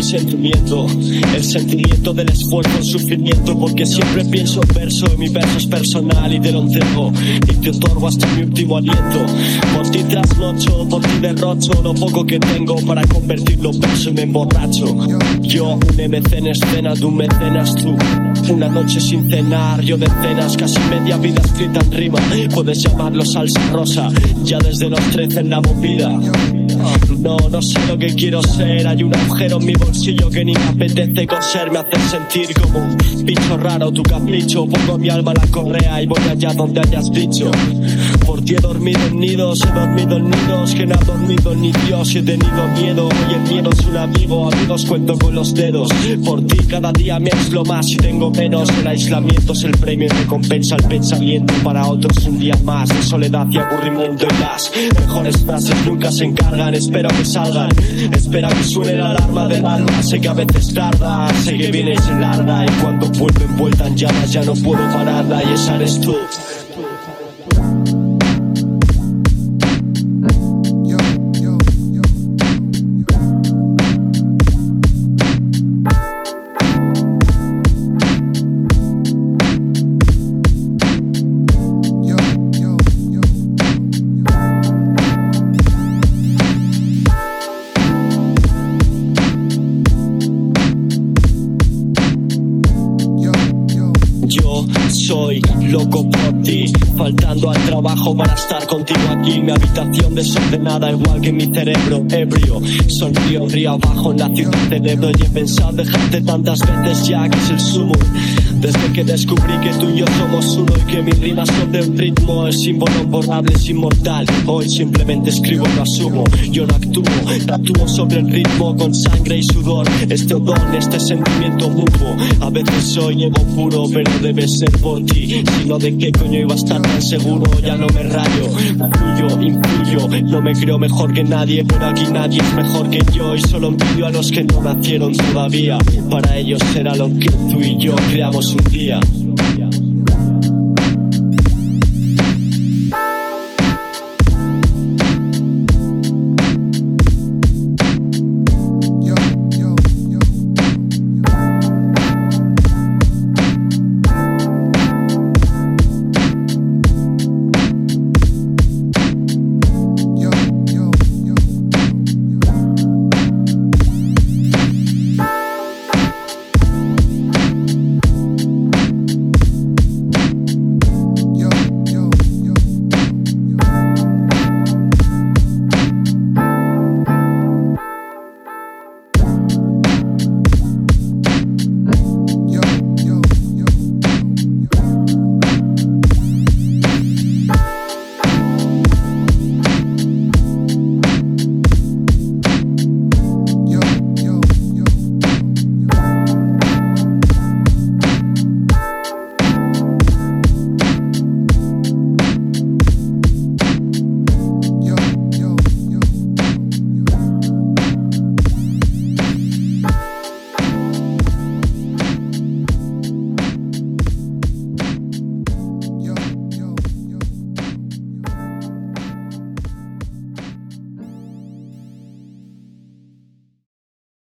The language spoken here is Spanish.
el sentimiento del esfuerzo, el sufrimiento, porque siempre pienso en verso, y mi verso es personal y te lo entrego y te otorgo hasta mi último aliento. Por ti trasnocho, por ti derrocho lo poco que tengo para convertirlo en verso y me emborracho. Yo, un MC en escena, tú mecenas tú. Una noche sin cenar, yo decenas, casi media vida escrita en rima. Puedes llamarlo salsa rosa, ya desde los 13 en la movida. No sé lo que quiero ser. Hay un agujero en mi bolsillo que ni me apetece coser. Me hace sentir como un bicho raro, tu capricho. Pongo a mi alma la correa y voy allá donde hayas dicho. Por ti he dormido en nidos, he dormido en nidos que no ha dormido ni Dios. Y he tenido miedo, hoy el miedo es un amigo. Amigos cuento con los dedos. Por ti cada día me aíslo más y tengo menos. El aislamiento es el premio y recompensa el pensamiento. Para otros un día más de soledad y aburrimiento. Y las mejores frases nunca se encargan. Espero que salgan, espera que suene la alarma del alma. Sé que a veces tarda, sé que viene y se larga. Y cuando vuelvo envuelta en llamas ya no puedo pararla. Y esa eres tú. Soy loco por ti, faltando al trabajo para estar contigo aquí. Mi habitación desordenada igual que mi cerebro ebrio. Sonrío río abajo en la ciudad cerebro. Y he pensado dejarte tantas veces ya que es el sumo. Desde que descubrí que tú y yo somos uno y que mis rimas son de un ritmo, el símbolo imborrable es inmortal. Hoy simplemente escribo y lo asumo. Yo no actúo sobre el ritmo con sangre y sudor. Este odor, este sentimiento mutuo. A veces soy ego puro, pero debe ser por ti. Si no, ¿de qué coño iba a estar tan seguro? Ya no me rayo, influyo. No me creo mejor que nadie, pero aquí nadie es mejor que yo. Y solo envidio a los que no nacieron todavía. Para ellos será lo que tú y yo creamos un día.